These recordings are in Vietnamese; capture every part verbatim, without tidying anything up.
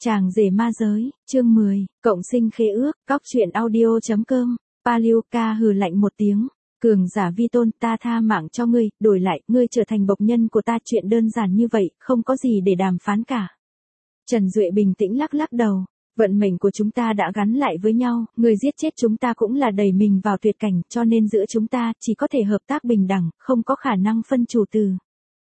Chàng rể ma giới, chương mười, cộng sinh khế ước, cóc truyện audio.com, Palioka hừ lạnh một tiếng, cường giả vi tôn, ta tha mạng cho ngươi, đổi lại, ngươi trở thành bộc nhân của ta, chuyện đơn giản như vậy, không có gì để đàm phán cả. Trần Duệ bình tĩnh lắc lắc đầu, vận mệnh của chúng ta đã gắn lại với nhau, ngươi giết chết chúng ta cũng là đẩy mình vào tuyệt cảnh, cho nên giữa chúng ta chỉ có thể hợp tác bình đẳng, không có khả năng phân chủ từ.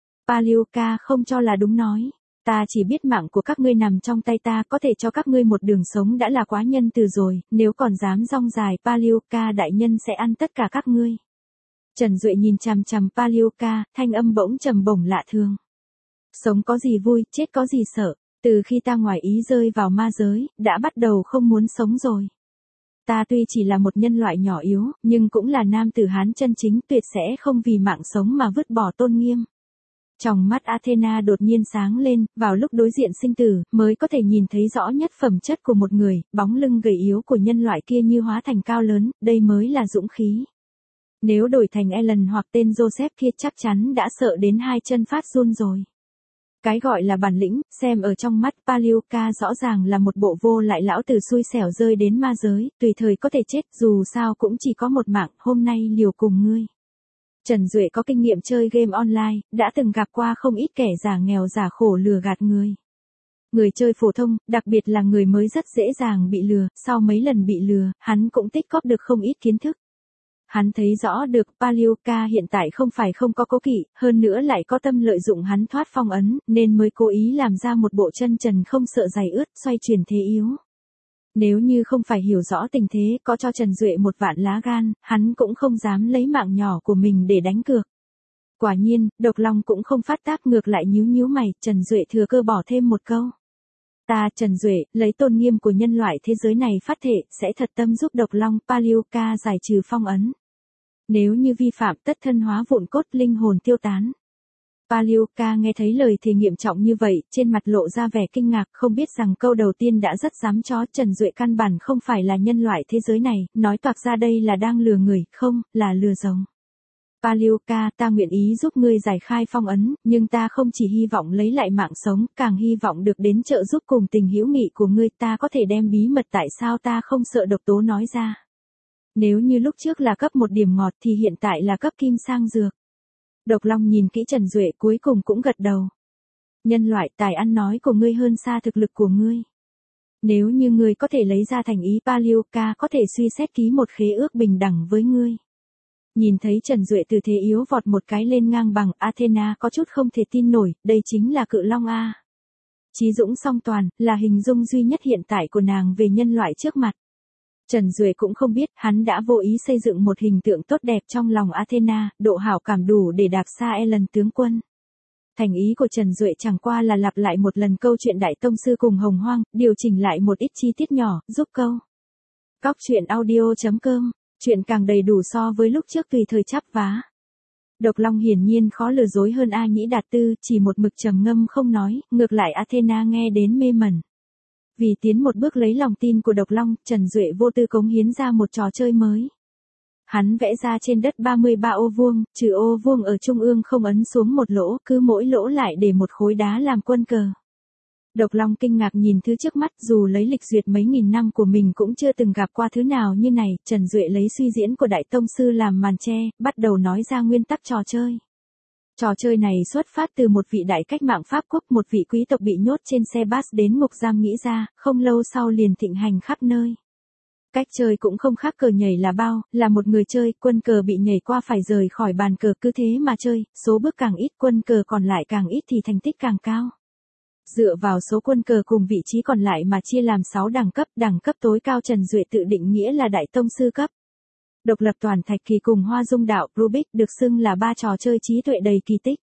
Palioka không cho là đúng nói. Ta chỉ biết mạng của các ngươi nằm trong tay ta, có thể cho các ngươi một đường sống đã là quá nhân từ rồi, nếu còn dám rong dài, Palioka đại nhân sẽ ăn tất cả các ngươi. Trần Duệ nhìn chằm chằm Palioka, thanh âm bỗng trầm bổng lạ thường. Sống có gì vui, chết có gì sợ, từ khi ta ngoài ý rơi vào ma giới, đã bắt đầu không muốn sống rồi. Ta tuy chỉ là một nhân loại nhỏ yếu, nhưng cũng là nam tử Hán chân chính, tuyệt sẽ không vì mạng sống mà vứt bỏ tôn nghiêm. Trong mắt Athena đột nhiên sáng lên, vào lúc đối diện sinh tử, mới có thể nhìn thấy rõ nhất phẩm chất của một người, bóng lưng gầy yếu của nhân loại kia như hóa thành cao lớn, đây mới là dũng khí. Nếu đổi thành Ellen hoặc tên Joseph kia chắc chắn đã sợ đến hai chân phát run rồi. Cái gọi là bản lĩnh, xem ở trong mắt Palioka rõ ràng là một bộ vô lại lão tử xui xẻo rơi đến ma giới, tùy thời có thể chết, dù sao cũng chỉ có một mạng, hôm nay liều cùng ngươi. Trần Duệ có kinh nghiệm chơi game online, đã từng gặp qua không ít kẻ giả nghèo giả khổ lừa gạt người. Người chơi phổ thông, đặc biệt là người mới rất dễ dàng bị lừa, sau mấy lần bị lừa, hắn cũng tích góp được không ít kiến thức. Hắn thấy rõ được Palioka hiện tại không phải không có cố kỵ, hơn nữa lại có tâm lợi dụng hắn thoát phong ấn, nên mới cố ý làm ra một bộ chân trần không sợ giày ướt, xoay chuyển thế yếu. Nếu như không phải hiểu rõ tình thế, có cho Trần Duệ một vạn lá gan, hắn cũng không dám lấy mạng nhỏ của mình để đánh cược. Quả nhiên, Độc Long cũng không phát tác, ngược lại nhíu nhíu mày, Trần Duệ thừa cơ bỏ thêm một câu. Ta, Trần Duệ, lấy tôn nghiêm của nhân loại thế giới này phát thệ, sẽ thật tâm giúp Độc Long Palioka giải trừ phong ấn. Nếu như vi phạm, tất thân hóa vụn cốt, linh hồn tiêu tán. Palioka nghe thấy lời thề nghiêm trọng như vậy, trên mặt lộ ra vẻ kinh ngạc, không biết rằng câu đầu tiên đã rất dám chó. Trần Duệ căn bản không phải là nhân loại thế giới này, nói toạc ra đây là đang lừa người, không, là lừa rồng. Palioka, ta nguyện ý giúp ngươi giải khai phong ấn, nhưng ta không chỉ hy vọng lấy lại mạng sống, càng hy vọng được đến trợ giúp cùng tình hữu nghị của ngươi, ta có thể đem bí mật tại sao ta không sợ độc tố nói ra. Nếu như lúc trước là cấp một điểm ngọt thì hiện tại là cấp kim sang dược. Độc Long nhìn kỹ Trần Duệ cuối cùng cũng gật đầu. Nhân loại, tài ăn nói của ngươi hơn xa thực lực của ngươi. Nếu như ngươi có thể lấy ra thành ý, Palioka có thể suy xét ký một khế ước bình đẳng với ngươi. Nhìn thấy Trần Duệ từ thế yếu vọt một cái lên ngang bằng, Athena có chút không thể tin nổi, đây chính là cự long A. Chí dũng song toàn, là hình dung duy nhất hiện tại của nàng về nhân loại trước mặt. Trần Duệ cũng không biết, hắn đã vô ý xây dựng một hình tượng tốt đẹp trong lòng Athena, độ hảo cảm đủ để đạp xa Ellen tướng quân. Thành ý của Trần Duệ chẳng qua là lặp lại một lần câu chuyện Đại Tông Sư cùng Hồng Hoang, điều chỉnh lại một ít chi tiết nhỏ, giúp câu. Cóc truyện audio.com, chuyện càng đầy đủ so với lúc trước tùy thời chắp vá. Độc Long hiển nhiên khó lừa dối hơn A Nhĩ Đạt Tư, chỉ một mực trầm ngâm không nói, ngược lại Athena nghe đến mê mẩn. Vì tiến một bước lấy lòng tin của Độc Long, Trần Duệ vô tư cống hiến ra một trò chơi mới. Hắn vẽ ra trên đất ba mươi ba ô vuông, trừ ô vuông ở trung ương không ấn xuống một lỗ, cứ mỗi lỗ lại để một khối đá làm quân cờ. Độc Long kinh ngạc nhìn thứ trước mắt, dù lấy lịch duyệt mấy nghìn năm của mình cũng chưa từng gặp qua thứ nào như này. Trần Duệ lấy suy diễn của Đại Tông Sư làm màn che, bắt đầu nói ra nguyên tắc trò chơi. Trò chơi này xuất phát từ một vị đại cách mạng Pháp quốc, một vị quý tộc bị nhốt trên xe bus đến ngục giam nghĩ ra, không lâu sau liền thịnh hành khắp nơi. Cách chơi cũng không khác cờ nhảy là bao, là một người chơi, quân cờ bị nhảy qua phải rời khỏi bàn cờ, cứ thế mà chơi, số bước càng ít quân cờ còn lại càng ít thì thành tích càng cao. Dựa vào số quân cờ cùng vị trí còn lại mà chia làm sáu đẳng cấp, đẳng cấp tối cao Trần Duệ tự định nghĩa là Đại Tông Sư cấp. Độc lập toàn thạch kỳ cùng hoa dung đạo Rubik được xưng là ba trò chơi trí tuệ đầy kỳ tích.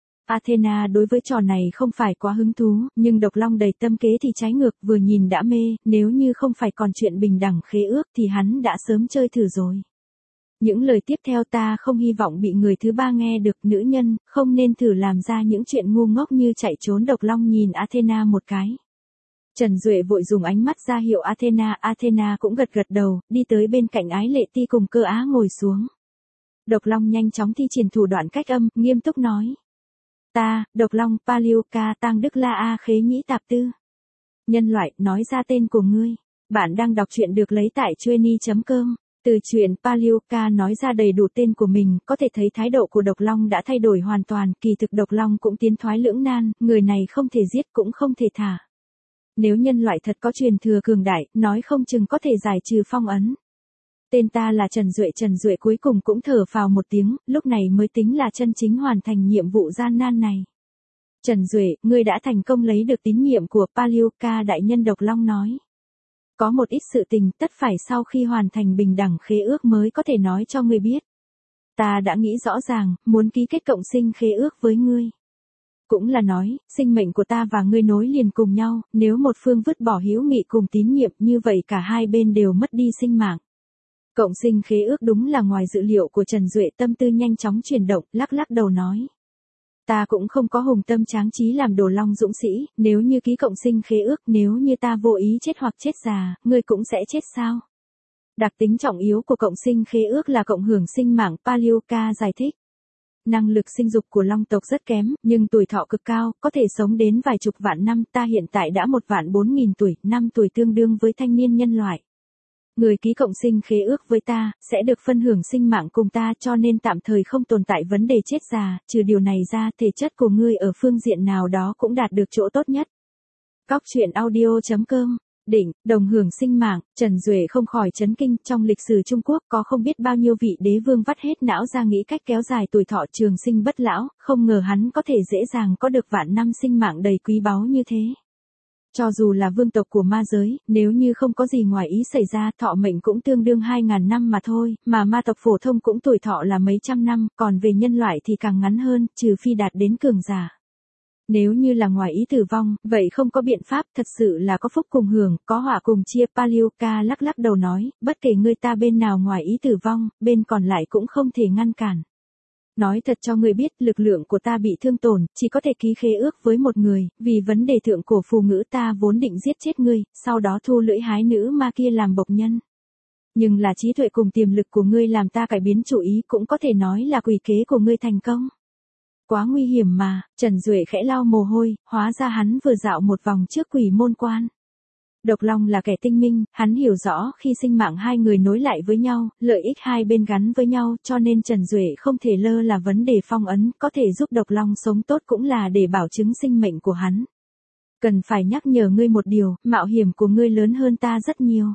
Athena đối với trò này không phải quá hứng thú, nhưng Độc Long đầy tâm kế thì trái ngược, vừa nhìn đã mê, nếu như không phải còn chuyện bình đẳng khế ước thì hắn đã sớm chơi thử rồi. Những lời tiếp theo ta không hy vọng bị người thứ ba nghe được, nữ nhân, không nên thử làm ra những chuyện ngu ngốc như chạy trốn. Độc Long nhìn Athena một cái. Trần Duệ vội dùng ánh mắt ra hiệu Athena, Athena cũng gật gật đầu, đi tới bên cạnh Ái Lệ Ti cùng Cơ Á ngồi xuống. Độc Long nhanh chóng thi triển thủ đoạn cách âm, nghiêm túc nói. Ta, Độc Long Palioka Tang Đức La A Khế Nhĩ Tạp Tư. Nhân loại, nói ra tên của ngươi. Bạn đang đọc truyện được lấy tại chueny chấm com. Từ chuyện Palioka nói ra đầy đủ tên của mình, có thể thấy thái độ của Độc Long đã thay đổi hoàn toàn, kỳ thực Độc Long cũng tiến thoái lưỡng nan, người này không thể giết cũng không thể thả. Nếu nhân loại thật có truyền thừa cường đại, nói không chừng có thể giải trừ phong ấn. Tên ta là Trần Duệ. Trần Duệ cuối cùng cũng thở phào một tiếng, lúc này mới tính là chân chính hoàn thành nhiệm vụ gian nan này. Trần Duệ, ngươi đã thành công lấy được tín nhiệm của Palioka đại nhân, Độc Long nói. Có một ít sự tình tất phải sau khi hoàn thành bình đẳng khế ước mới có thể nói cho ngươi biết. Ta đã nghĩ rõ ràng, muốn ký kết cộng sinh khế ước với ngươi. Cũng là nói, sinh mệnh của ta và ngươi nối liền cùng nhau, nếu một phương vứt bỏ hữu nghị cùng tín nhiệm như vậy cả hai bên đều mất đi sinh mạng. Cộng sinh khế ước đúng là ngoài dự liệu của Trần Duệ, tâm tư nhanh chóng chuyển động, lắc lắc đầu nói. Ta cũng không có hùng tâm tráng trí làm Đồ Long dũng sĩ, nếu như ký cộng sinh khế ước, nếu như ta vô ý chết hoặc chết già, ngươi cũng sẽ chết sao? Đặc tính trọng yếu của cộng sinh khế ước là cộng hưởng sinh mạng, Palioka giải thích. Năng lực sinh dục của Long tộc rất kém, nhưng tuổi thọ cực cao, có thể sống đến vài chục vạn năm, ta hiện tại đã một vạn bốn nghìn tuổi, năm tuổi tương đương với thanh niên nhân loại. Người ký cộng sinh khế ước với ta, sẽ được phân hưởng sinh mạng cùng ta, cho nên tạm thời không tồn tại vấn đề chết già, trừ điều này ra, thể chất của ngươi ở phương diện nào đó cũng đạt được chỗ tốt nhất. Cóc truyện audio chấm com. Đỉnh, đồng hưởng sinh mạng, Trần Duệ không khỏi chấn kinh, trong lịch sử Trung Quốc có không biết bao nhiêu vị đế vương vắt hết não ra nghĩ cách kéo dài tuổi thọ trường sinh bất lão, không ngờ hắn có thể dễ dàng có được vạn năm sinh mạng đầy quý báu như thế. Cho dù là vương tộc của ma giới, nếu như không có gì ngoài ý xảy ra, thọ mệnh cũng tương đương hai ngàn năm mà thôi, mà ma tộc phổ thông cũng tuổi thọ là mấy trăm năm, còn về nhân loại thì càng ngắn hơn, trừ phi đạt đến cường giả. Nếu như là ngoài ý tử vong, vậy không có biện pháp, thật sự là có phúc cùng hưởng, có họa cùng chia. Palioka lắc lắc đầu nói, bất kể ngươi ta bên nào ngoài ý tử vong, bên còn lại cũng không thể ngăn cản. Nói thật cho ngươi biết, lực lượng của ta bị thương tổn, chỉ có thể ký khế ước với một người, vì vấn đề thượng cổ phù ngữ ta vốn định giết chết ngươi, sau đó thu lưỡi hái nữ ma kia làm bộc nhân. Nhưng là trí tuệ cùng tiềm lực của ngươi làm ta cải biến chủ ý, cũng có thể nói là quỷ kế của ngươi thành công. Quá nguy hiểm mà, Trần Duệ khẽ lau mồ hôi, hóa ra hắn vừa dạo một vòng trước quỷ môn quan. Độc Long là kẻ tinh minh, hắn hiểu rõ khi sinh mạng hai người nối lại với nhau, lợi ích hai bên gắn với nhau, cho nên Trần Duệ không thể lơ là vấn đề phong ấn, có thể giúp Độc Long sống tốt cũng là để bảo chứng sinh mệnh của hắn. Cần phải nhắc nhở ngươi một điều, mạo hiểm của ngươi lớn hơn ta rất nhiều.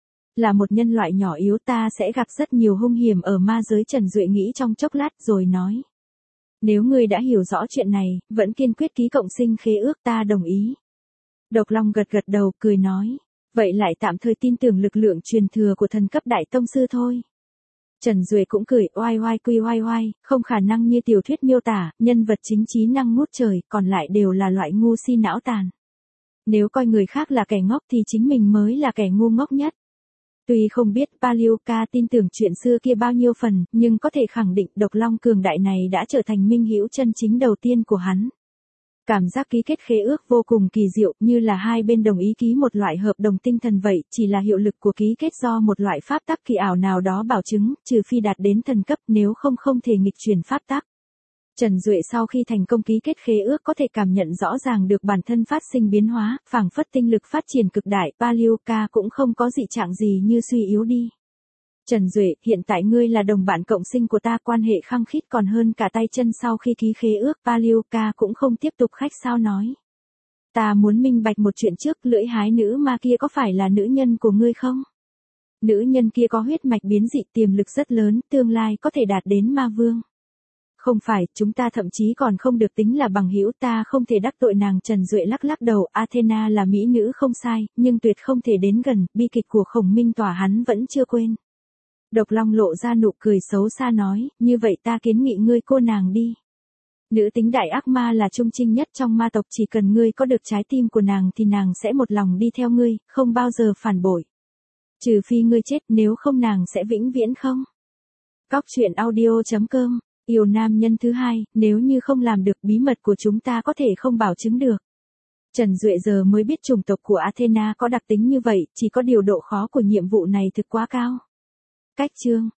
Là một nhân loại nhỏ yếu, ta sẽ gặp rất nhiều hung hiểm ở ma giới. Trần Duệ nghĩ trong chốc lát rồi nói. Nếu ngươi đã hiểu rõ chuyện này, vẫn kiên quyết ký cộng sinh khế ước, ta đồng ý. Độc Long gật gật đầu, cười nói. Vậy lại tạm thời tin tưởng lực lượng truyền thừa của thần cấp đại tông sư thôi. Trần Duệ cũng cười, oai oai quy oai oai, không khả năng như tiểu thuyết miêu tả, nhân vật chính trí năng ngút trời, còn lại đều là loại ngu si não tàn. Nếu coi người khác là kẻ ngốc thì chính mình mới là kẻ ngu ngốc nhất. Tuy không biết Palioka tin tưởng chuyện xưa kia bao nhiêu phần, nhưng có thể khẳng định Độc Long cường đại này đã trở thành minh hữu chân chính đầu tiên của hắn. Cảm giác ký kết khế ước vô cùng kỳ diệu, như là hai bên đồng ý ký một loại hợp đồng tinh thần vậy, chỉ là hiệu lực của ký kết do một loại pháp tắc kỳ ảo nào đó bảo chứng, trừ phi đạt đến thần cấp, nếu không không thể nghịch chuyển pháp tắc. Trần Duệ sau khi thành công ký kết khế ước có thể cảm nhận rõ ràng được bản thân phát sinh biến hóa, phảng phất tinh lực phát triển cực đại, Palioka cũng không có dị trạng gì như suy yếu đi. Trần Duệ, hiện tại ngươi là đồng bạn cộng sinh của ta, quan hệ khăng khít còn hơn cả tay chân. Sau khi ký khế ước, Palioka cũng không tiếp tục khách sáo nói. Ta muốn minh bạch một chuyện trước, lưỡi hái nữ ma kia có phải là nữ nhân của ngươi không? Nữ nhân kia có huyết mạch biến dị, tiềm lực rất lớn, tương lai có thể đạt đến ma vương. Không phải, chúng ta thậm chí còn không được tính là bằng hữu, ta không thể đắc tội nàng. Trần Duệ lắc lắc đầu, Athena là mỹ nữ không sai, nhưng tuyệt không thể đến gần, bi kịch của Khổng Minh Tỏa hắn vẫn chưa quên. Độc Long lộ ra nụ cười xấu xa nói, như vậy ta kiến nghị ngươi cô nàng đi. Nữ tính đại ác ma là trung trinh nhất trong ma tộc, chỉ cần ngươi có được trái tim của nàng thì nàng sẽ một lòng đi theo ngươi, không bao giờ phản bội. Trừ phi ngươi chết, nếu không nàng sẽ vĩnh viễn không. Cóc truyện audio chấm com. Yêu nam nhân thứ hai, nếu như không làm được, bí mật của chúng ta có thể không bảo chứng được. Trần Duệ giờ mới biết chủng tộc của Athena có đặc tính như vậy, chỉ có điều độ khó của nhiệm vụ này thực quá cao. Cách chương